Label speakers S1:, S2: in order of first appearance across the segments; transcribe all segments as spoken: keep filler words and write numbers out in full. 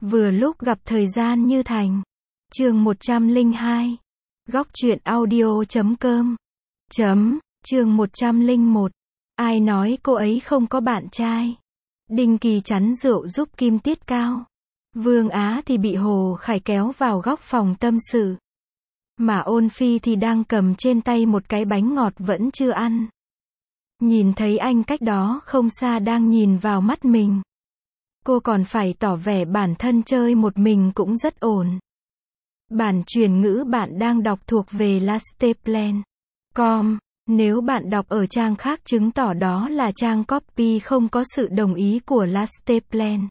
S1: Vừa lúc gặp thời gian như thành. Chương một trăm lẻ hai. Góc truyện audio chấm com. Chấm. Chương một trăm lẻ một. Ai nói cô ấy không có bạn trai? Đinh Kỳ chắn rượu giúp Kim Tiết Cao. Vương Á thì bị Hồ Khải kéo vào góc phòng tâm sự. Mà Ôn Phi thì đang cầm trên tay một cái bánh ngọt vẫn chưa ăn. Nhìn thấy anh cách đó không xa đang nhìn vào mắt mình. Cô còn phải tỏ vẻ bản thân chơi một mình cũng rất ổn. Bản truyền ngữ bạn đang đọc thuộc về lasteplan chấm com. Nếu bạn đọc ở trang khác chứng tỏ đó là trang copy không có sự đồng ý của Lasteplan.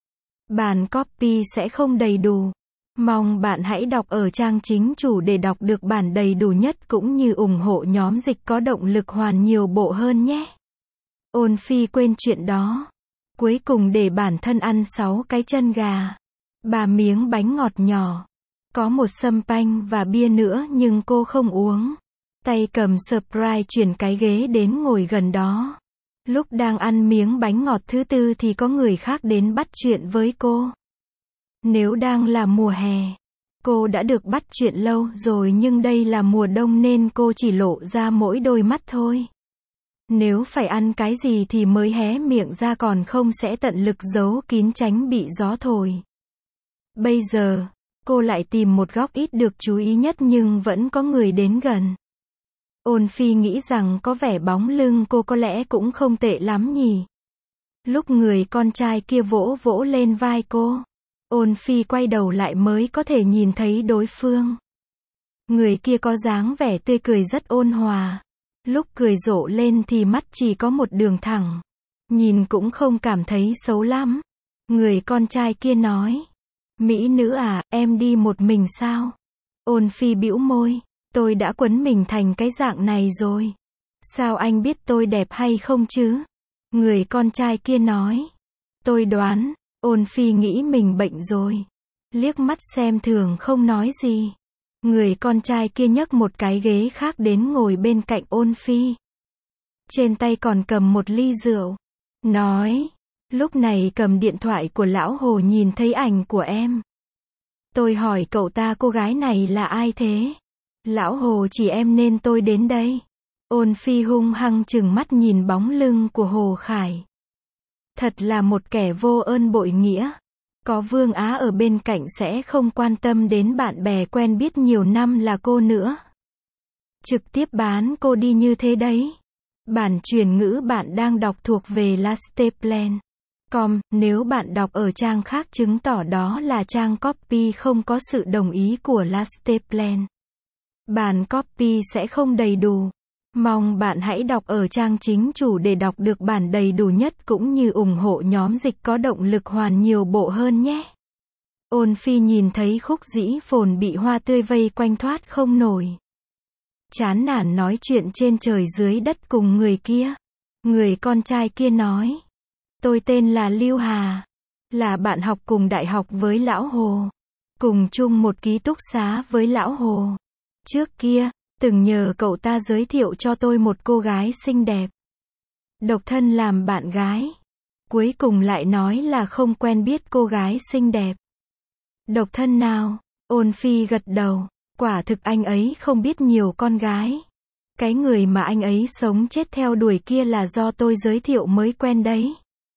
S1: Bản copy sẽ không đầy đủ. Mong bạn hãy đọc ở trang chính chủ để đọc được bản đầy đủ nhất cũng như ủng hộ nhóm dịch có động lực hoàn nhiều bộ hơn nhé. Ôn Phi quên chuyện đó. Cuối cùng để bản thân ăn sáu cái chân gà, ba miếng bánh ngọt nhỏ, có một sâm panh và bia nữa nhưng cô không uống. Tay cầm Sprite chuyển cái ghế đến ngồi gần đó. Lúc đang ăn miếng bánh ngọt thứ tư thì có người khác đến bắt chuyện với cô. Nếu đang là mùa hè, cô đã được bắt chuyện lâu rồi nhưng đây là mùa đông nên cô chỉ lộ ra mỗi đôi mắt thôi. Nếu phải ăn cái gì thì mới hé miệng ra còn không sẽ tận lực giấu kín tránh bị gió thổi. Bây giờ, cô lại tìm một góc ít được chú ý nhất nhưng vẫn có người đến gần. Ôn Phi nghĩ rằng có vẻ bóng lưng cô có lẽ cũng không tệ lắm nhỉ. Lúc người con trai kia vỗ vỗ lên vai cô, Ôn Phi quay đầu lại mới có thể nhìn thấy đối phương. Người kia có dáng vẻ tươi cười rất ôn hòa. Lúc cười rộ lên thì mắt chỉ có một đường thẳng. Nhìn cũng không cảm thấy xấu lắm. Người con trai kia nói. Mỹ nữ à, em đi một mình sao? Ôn Phi bĩu môi. Tôi đã quấn mình thành cái dạng này rồi. Sao anh biết tôi đẹp hay không chứ? Người con trai kia nói. Tôi đoán. Ôn Phi nghĩ mình bệnh rồi. Liếc mắt xem thường không nói gì. Người con trai kia nhấc một cái ghế khác đến ngồi bên cạnh Ôn Phi. Trên tay còn cầm một ly rượu. Nói. Lúc này cầm điện thoại của lão Hồ nhìn thấy ảnh của em. Tôi hỏi cậu ta cô gái này là ai thế? Lão Hồ chỉ em nên tôi đến đây. Ôn Phi hung hăng trừng mắt nhìn bóng lưng của Hồ Khải. Thật là một kẻ vô ơn bội nghĩa. Có Vương Á ở bên cạnh sẽ không quan tâm đến bạn bè quen biết nhiều năm là cô nữa. Trực tiếp bán cô đi như thế đấy. Bản truyền ngữ bạn đang đọc thuộc về lasteplan chấm com. Nếu bạn đọc ở trang khác chứng tỏ đó là trang copy không có sự đồng ý của Lasteplan. Bản copy sẽ không đầy đủ. Mong bạn hãy đọc ở trang chính chủ để đọc được bản đầy đủ nhất cũng như ủng hộ nhóm dịch có động lực hoàn nhiều bộ hơn nhé. Ôn Phi nhìn thấy Khúc Dĩ Phồn bị hoa tươi vây quanh thoát không nổi. Chán nản nói chuyện trên trời dưới đất cùng người kia. Người con trai kia nói. Tôi tên là Lưu Hà. Là bạn học cùng đại học với Lão Hồ. Cùng chung một ký túc xá với Lão Hồ. Trước kia, từng nhờ cậu ta giới thiệu cho tôi một cô gái xinh đẹp. Độc thân làm bạn gái. Cuối cùng lại nói là không quen biết cô gái xinh đẹp. Độc thân nào? Ôn Phi gật đầu. Quả thực anh ấy không biết nhiều con gái. Cái người mà anh ấy sống chết theo đuổi kia là do tôi giới thiệu mới quen đấy.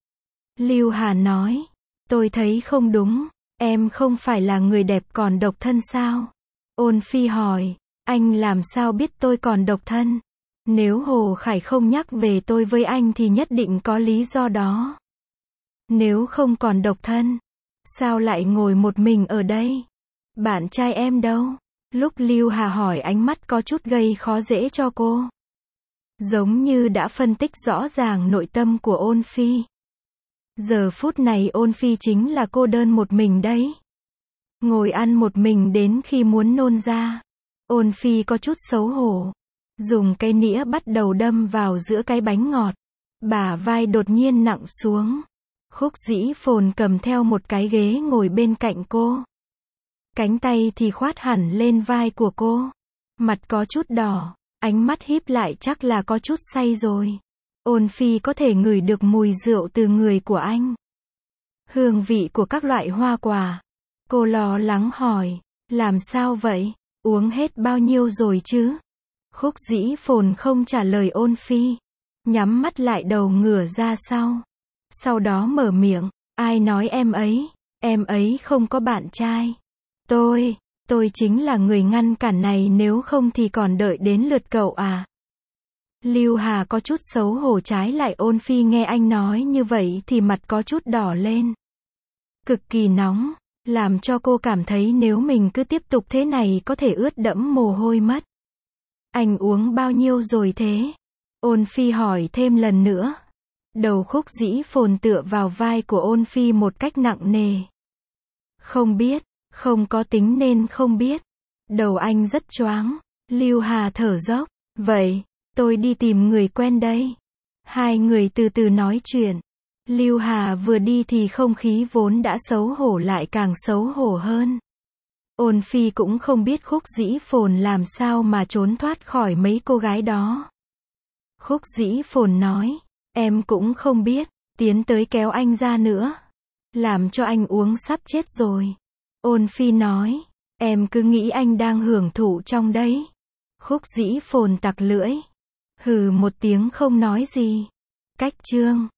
S1: Lưu Hà nói. Tôi thấy không đúng. Em không phải là người đẹp còn độc thân sao? Ôn Phi hỏi. Anh làm sao biết tôi còn độc thân? Nếu Hồ Khải không nhắc về tôi với anh thì nhất định có lý do đó. Nếu không còn độc thân, sao lại ngồi một mình ở đây? Bạn trai em đâu? Lúc Lưu Hà hỏi ánh mắt có chút gây khó dễ cho cô. Giống như đã phân tích rõ ràng nội tâm của Ôn Phi. Giờ phút này Ôn Phi chính là cô đơn một mình đấy. Ngồi ăn một mình đến khi muốn nôn ra. Ôn Phi có chút xấu hổ. Dùng cây nĩa bắt đầu đâm vào giữa cái bánh ngọt. Bả vai đột nhiên nặng xuống. Khúc Dĩ Phồn cầm theo một cái ghế ngồi bên cạnh cô. Cánh tay thì khoát hẳn lên vai của cô. Mặt có chút đỏ. Ánh mắt híp lại chắc là có chút say rồi. Ôn Phi có thể ngửi được mùi rượu từ người của anh. hương vị của các loại hoa quả. Cô lo lắng hỏi, làm sao vậy, uống hết bao nhiêu rồi chứ? Khúc Dĩ Phồn không trả lời Ôn Phi, nhắm mắt lại đầu ngửa ra sau. Sau đó mở miệng, ai nói em ấy, em ấy không có bạn trai. Tôi, tôi chính là người ngăn cản này, nếu không thì còn đợi đến lượt cậu à? Lưu Hà có chút xấu hổ, trái lại Ôn Phi nghe anh nói như vậy thì mặt có chút đỏ lên. Cực kỳ nóng, làm cho cô cảm thấy nếu mình cứ tiếp tục thế này có thể ướt đẫm mồ hôi mất. Anh uống bao nhiêu rồi thế? Ôn Phi hỏi thêm lần nữa. Đầu Khúc Dĩ Phồn tựa vào vai của Ôn Phi một cách nặng nề. Không biết, không có tính nên không biết. Đầu anh rất choáng. Lưu Hà thở dốc. Vậy, tôi đi tìm người quen đây. Hai người từ từ nói chuyện. Lưu Hà vừa đi thì không khí vốn đã xấu hổ lại càng xấu hổ hơn. Ôn Phi cũng không biết Khúc Dĩ Phồn làm sao mà trốn thoát khỏi mấy cô gái đó. Khúc Dĩ Phồn nói, em cũng không biết, tiến tới kéo anh ra nữa. Làm cho anh uống sắp chết rồi. Ôn Phi nói, em cứ nghĩ anh đang hưởng thụ trong đấy. Khúc Dĩ Phồn tặc lưỡi. Hừ một tiếng không nói gì. Cách chương